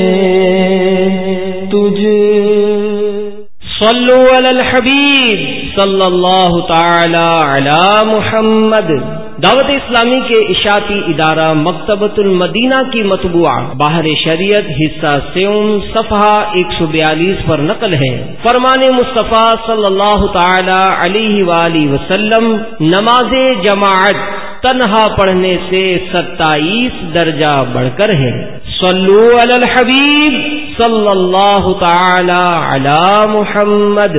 صلو علی الحبیب صلی اللہ تعالی علی محمد۔ دعوت اسلامی کے اشاعتی ادارہ مکتبۃ المدینہ کی مطبوعہ باہر شریعت حصہ سیوم صفحہ ایک سو بیالیس پر نقل ہے۔ فرمان مصطفیٰ صلی اللہ تعالی علیہ وآلہ وسلم نماز جماعت تنہا پڑھنے سے ستائیس درجہ بڑھ کر ہے۔ صلو علی الحبیب صلی اللہ تعالی علی محمد۔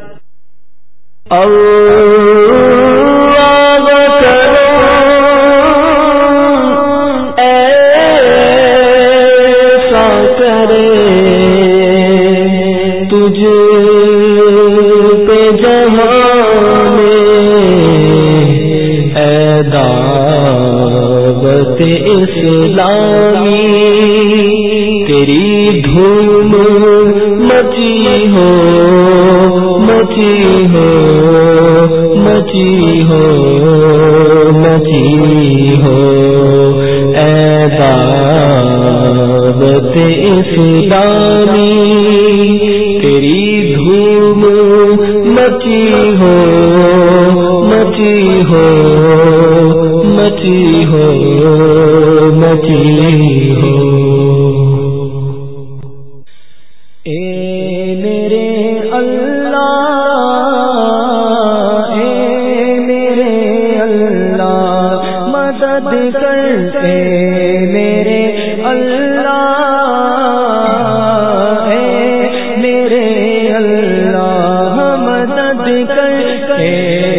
اسلامی تیری دھوم مچی ہو مچی ہو مچی ہو مچی ہو اے دعوت اسلامی تیری دھوم مچی ہو مچی ہو مچی ہو مچی ہو۔ اے میرے اللہ اے میرے اللہ مدد کر، اے میرے اللہ اے میرے اللہ مدد کر، اے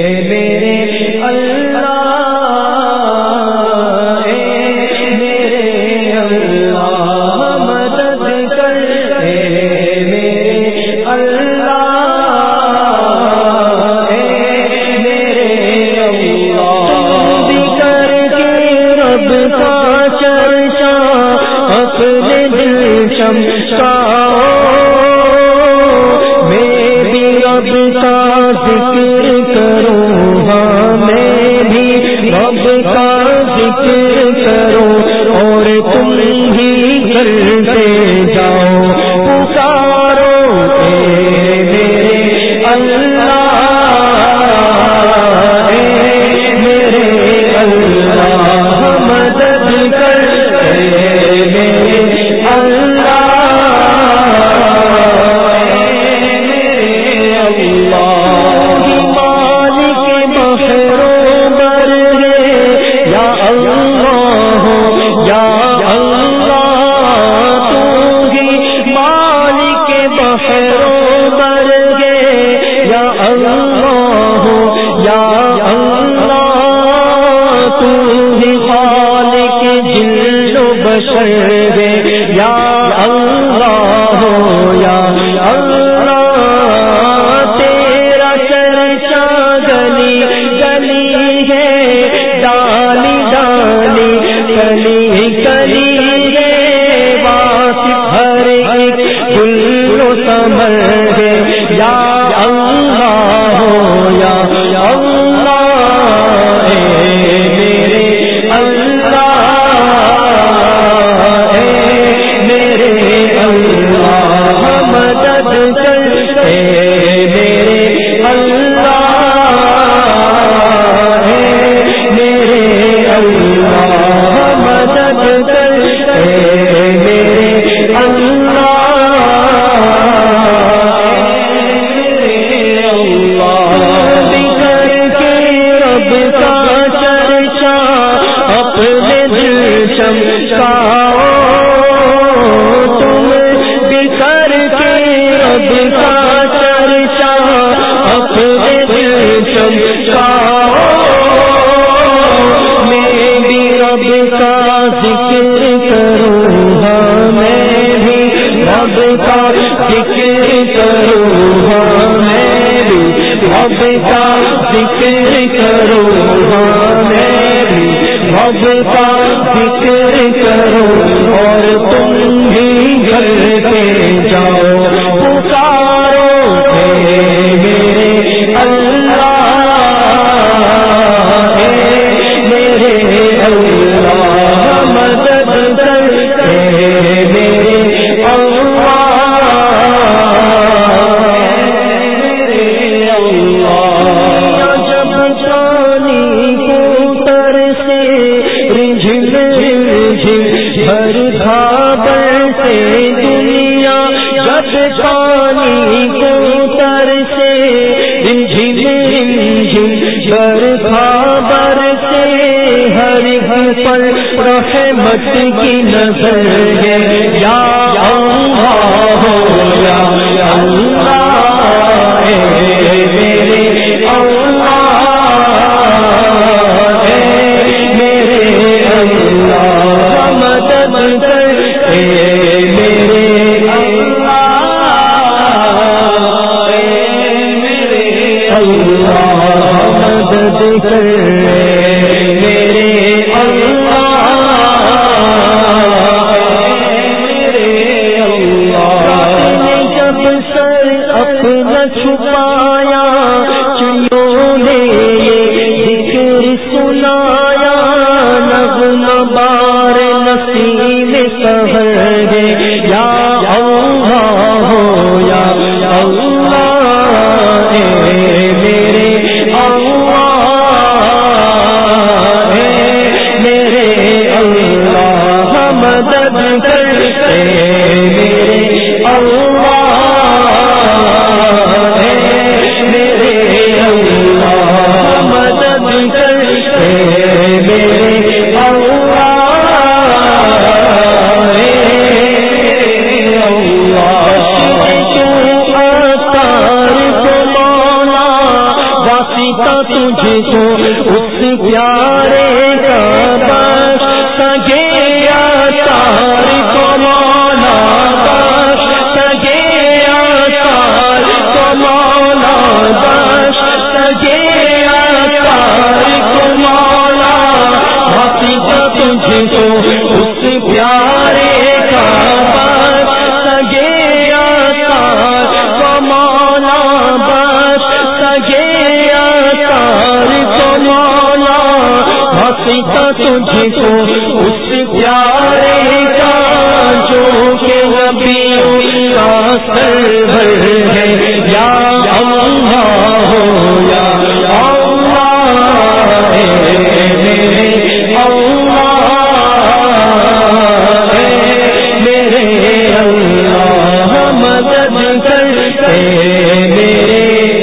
میرے اللہ اور تم بھی گھر کے جاؤ پکارو برکھا برسے ہر پل رحمت کی نظر ہے یا اللہ یا اللہ اے میرے اللہ اے میرے اللہ مدد کر اے میرے اللہ اے میرے اللہ مدد کر میرے چھپایا چڑیوں نے ذکر سنایا نغمہ بار نسیم سحر ہے یا اللہ یا اللہ اے میرے اللہ اے میرے اللہ مدد کر اے میرے اللہ تجھے کو اس پیارے کا بس سگے آتار کو مولا بس سگے آتار کو مولا بس سگے آتار کو مولا واسطہ تجھے کو اس پیارے کا بس سگے آتار کو مولا بس سگے تجھے کو اس پیارے کا جو کہ نبیوں کا سرور ہے یا اللہ یا اللہ اے میرے اللہ اے میرے اللہ مدد کر اے میرے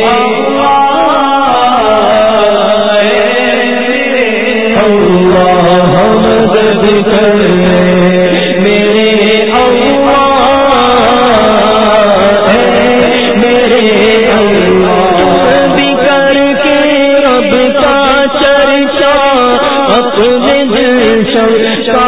مدد کر میرے اللہ میرے اللہ بھی کر کے رب کا چرچا اپنے دل چمکا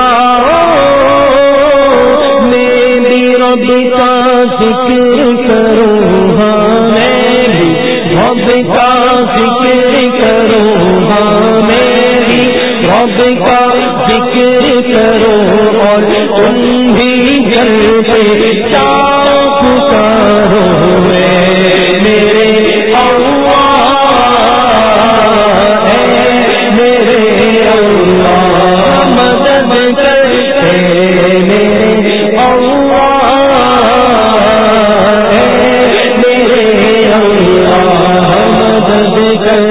میں بھی رب کا ذکر کروں ہاں میں بھی رب کا ذکر کروں ہاں میں بھی رب کا ذکر کرو اور تم بھی جل سے چاک پکارو میرے اللہ اے میرے اللہ مدد کر اے میرے اللہ اے میرے اللہ مدد کر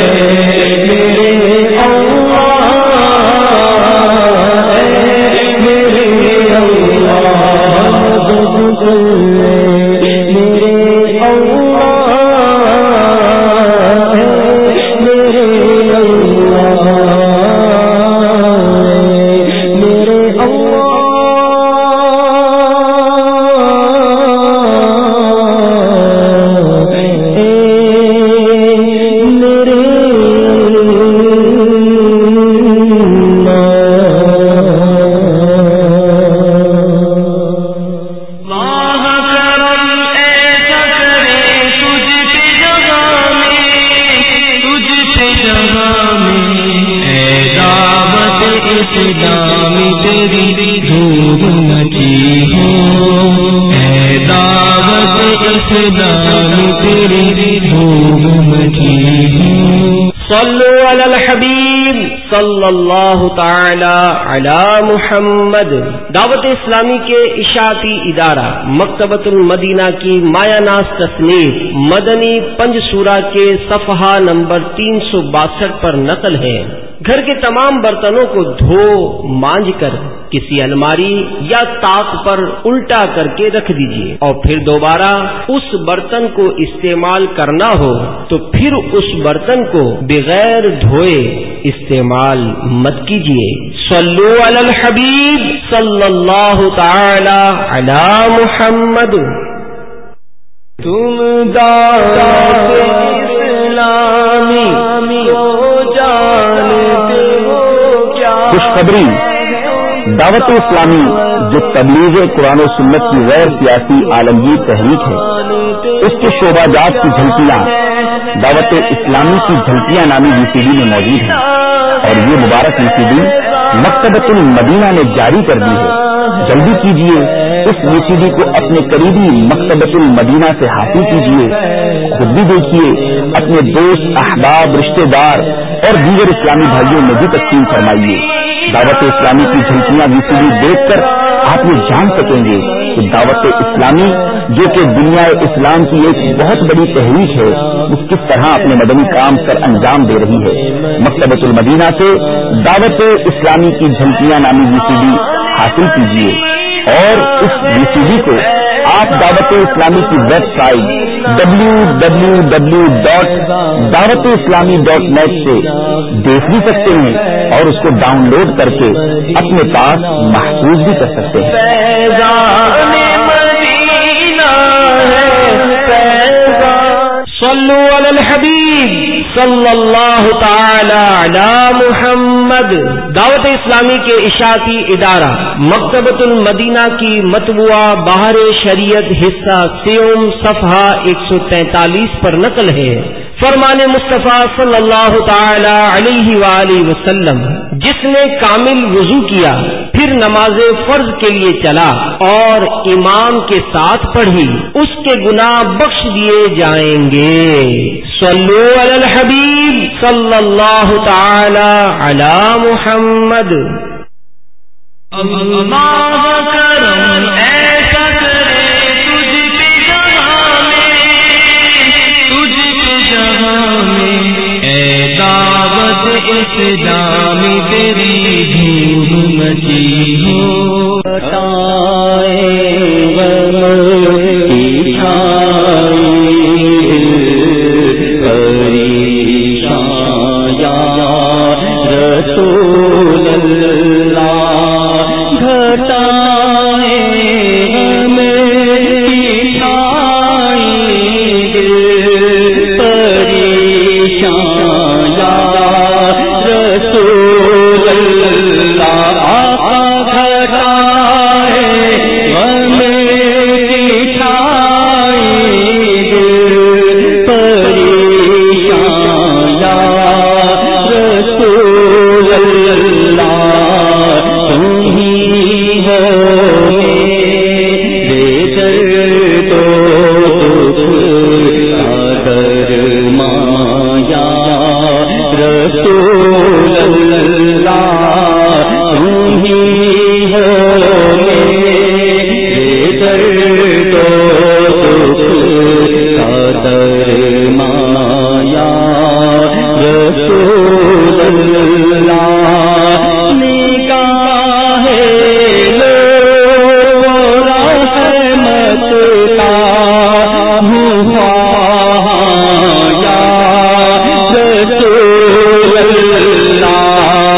صلوا علی الحبیب صلی اللہ تعالی علی محمد۔ دعوت اسلامی کے اشاعتی ادارہ مکتبۃ المدینہ کی مایہ ناز تصنیف مدنی پنج سورہ کے صفحہ نمبر تین سو باسٹھ پر نقل ہے۔ گھر کے تمام برتنوں کو دھو مانج کر کسی الماری یا طاق پر الٹا کر کے رکھ دیجیے، اور پھر دوبارہ اس برتن کو استعمال کرنا ہو تو پھر اس برتن کو بغیر دھوئے استعمال مت کیجیے۔ صلو علی الحبیب صلی اللہ تعالی علی محمد۔ تم دعوت اسلامی کو جانتے ہو کیا؟ خوشخبری، دعوت اسلامی جو تبلیغ قرآن و سنت کی غیر سیاسی عالمگیر تحریک ہے، اس کے شعبہ جات کی جھلکیاں دعوت اسلامی کی جھلکیاں نامی وی سی ڈی میں موجود ہیں، اور یہ مبارک وی سی ڈی مکتبۃ المدینہ نے جاری کر دی ہے۔ جلدی کیجیے، اس وی سی ڈی کو اپنے قریبی مکتبۃ المدینہ سے حاصل کیجیے، خود بھی دیکھیے، اپنے دوست، احباب، رشتہ دار اور دیگر اسلامی بھائیوں میں بھی تقسیم فرمائیے۔ دعوت اسلامی کی جھلکیاں وی سی ڈی دیکھ کر آپ یہ جان سکیں گے کہ دعوت اسلامی جو کہ دنیا اسلام کی ایک بہت بڑی تحریک ہے، اس کس طرح اپنے مدنی کام سر انجام دے رہی ہے۔ مکتبۃ المدینہ سے دعوت اسلامی کی جھلکیاں نامی وی سی ڈی حاصل کیجیے، اور اس وی سی ڈی کو آپ دعوت اسلامی کی website W W W dot Dawat Islami dot net سے دیکھ بھی سکتے ہیں، اور اس کو ڈاؤن لوڈ کر کے اپنے پاس محفوظ بھی کر سکتے ہیں۔ صلو علی الحبیب صلی اللہ تعالی علی محمد۔ دعوت اسلامی کے اشاعتی ادارہ مکتبۃ المدینہ کی مطبوعہ بہار شریعت حصہ سیوم صفحہ ایک سو تینتالیس پر نقل ہے، فرمان مصطفیٰ صلی اللہ تعالی علیہ وآلہ وسلم، جس نے کامل وضو کیا پھر نماز فرض کے لیے چلا اور امام کے ساتھ پڑھی، اس کے گناہ بخش دیے جائیں گے۔ صلو علی الحبیب صلی اللہ تعالی علی محمد۔ اللہ کرم ایسا کرے تجھ پہ جہاں میں، تجھ پہ جہاں میں، اے دعوت اسلامی تیری دھوم مچی ہو۔ اللہ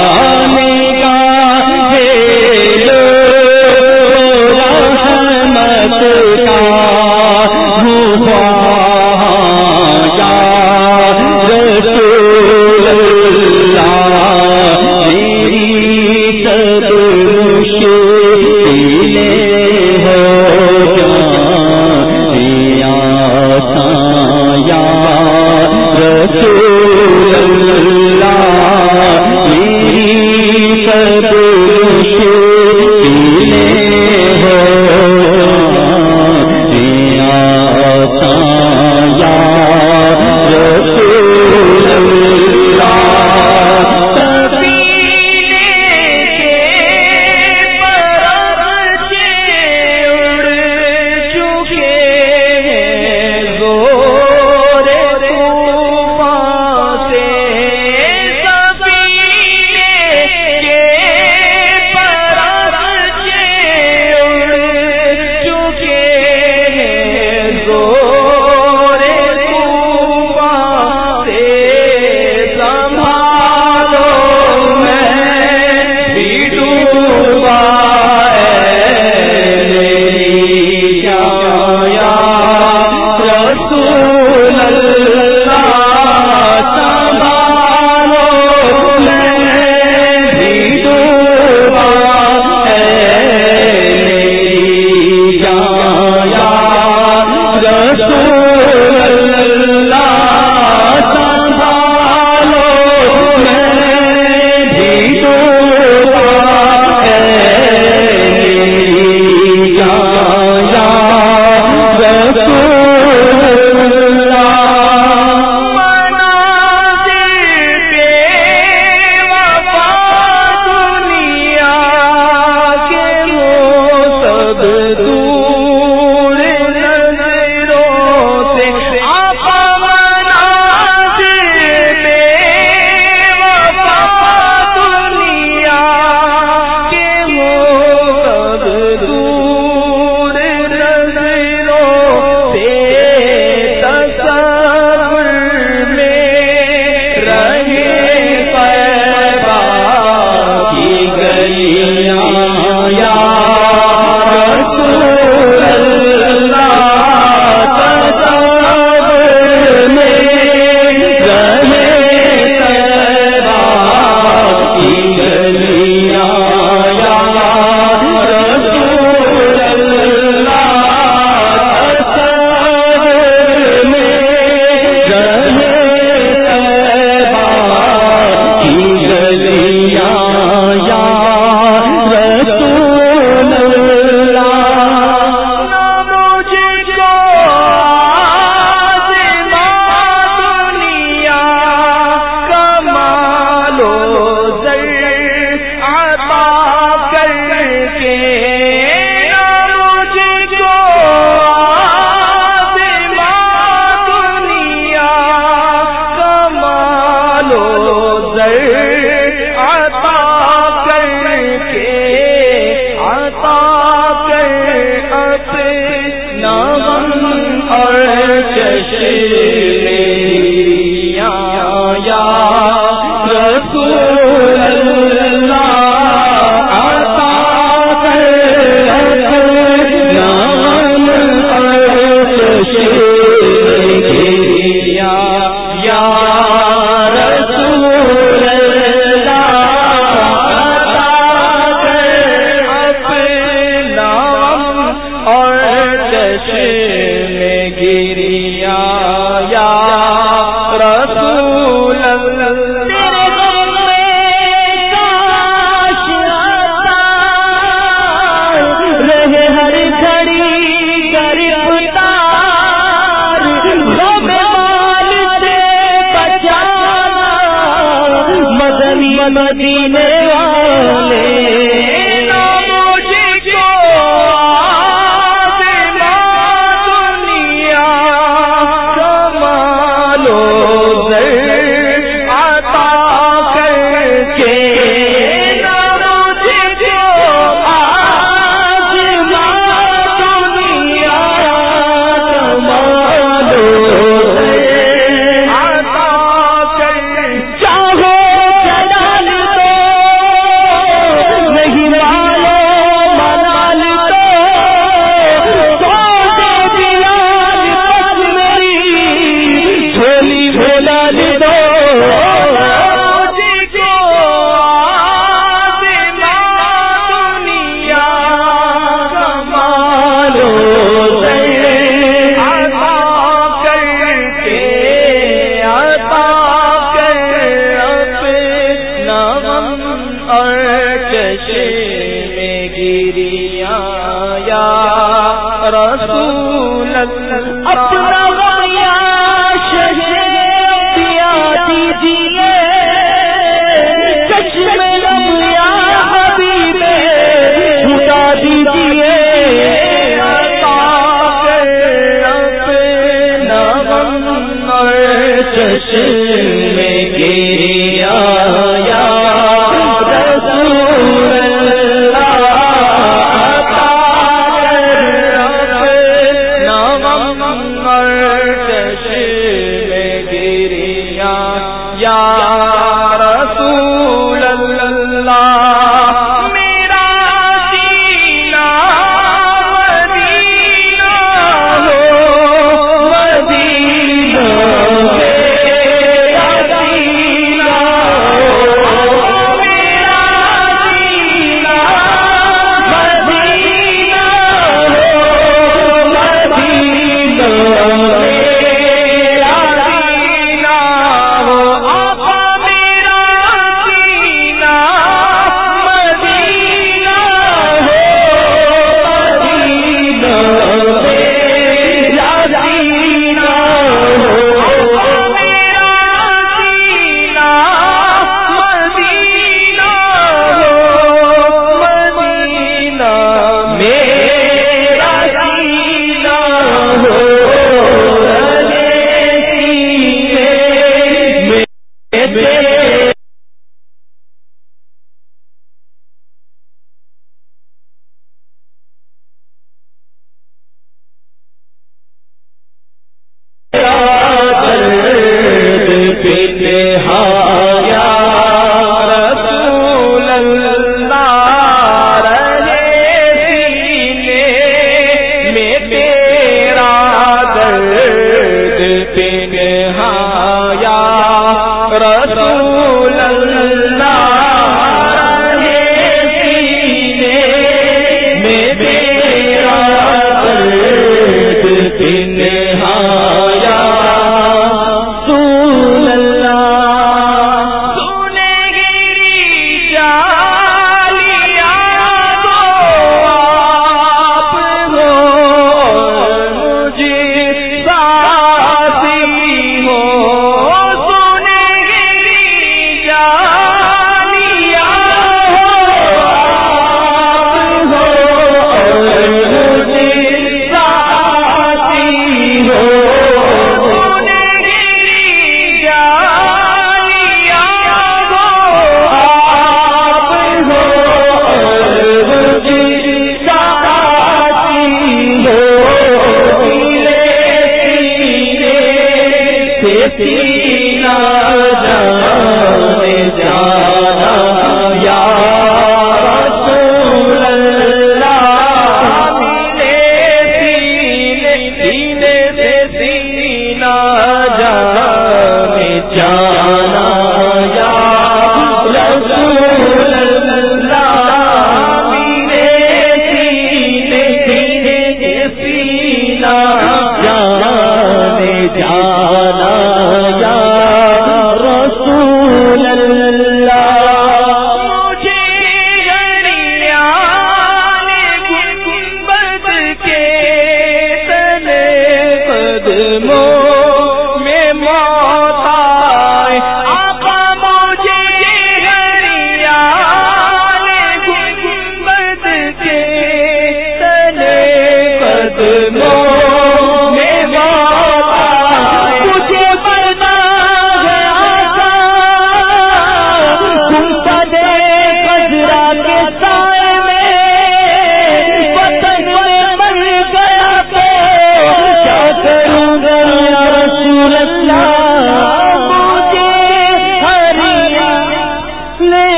یا رسول اللہ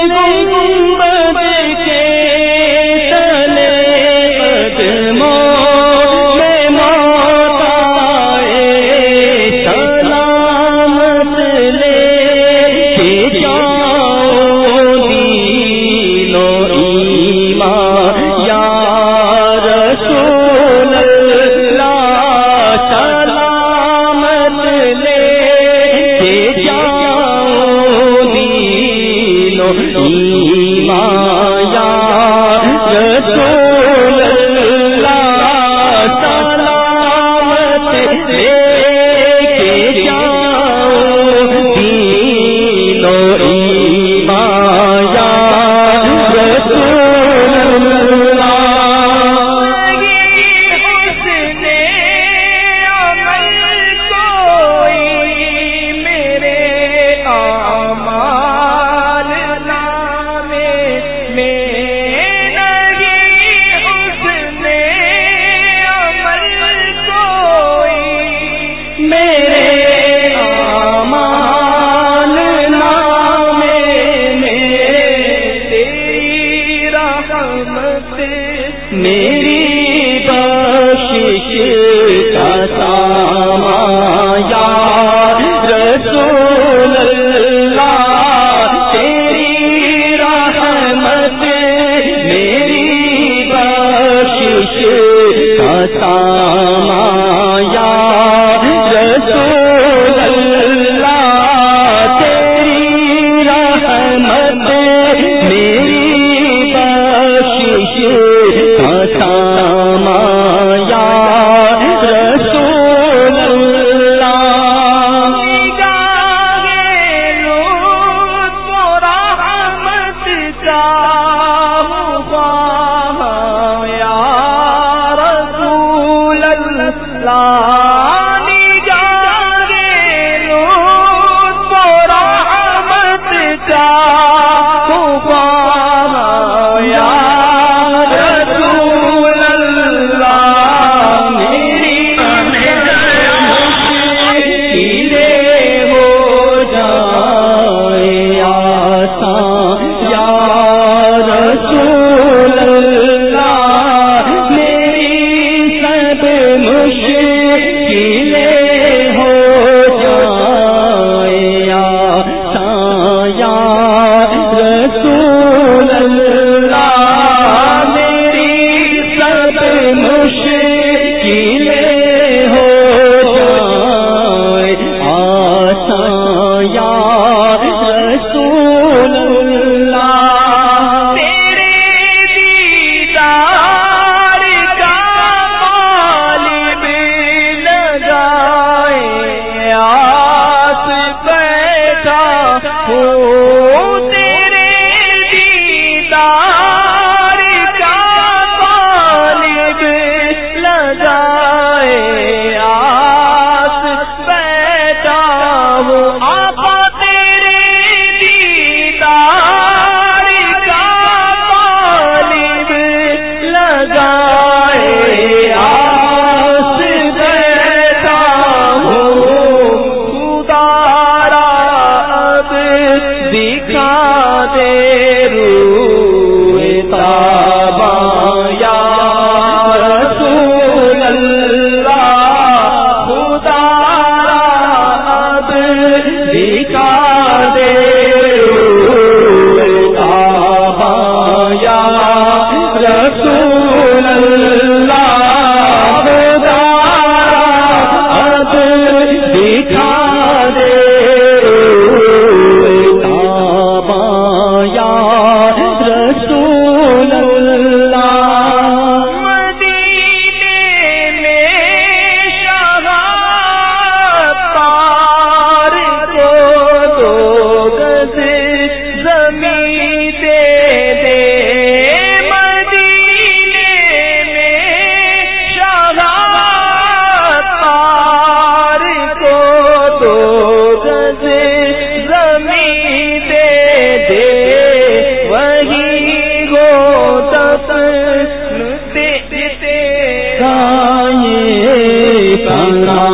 سایے